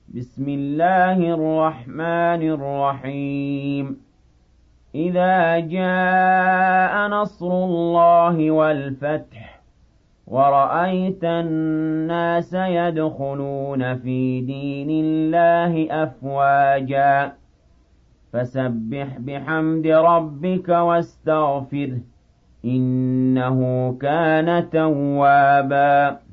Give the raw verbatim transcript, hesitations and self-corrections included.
بسم الله الرحمن الرحيم إذا جاء نصر الله والفتح ورأيت الناس يدخلون في دين الله أفواجا فسبح بحمد ربك واستغفره إنه كان توابا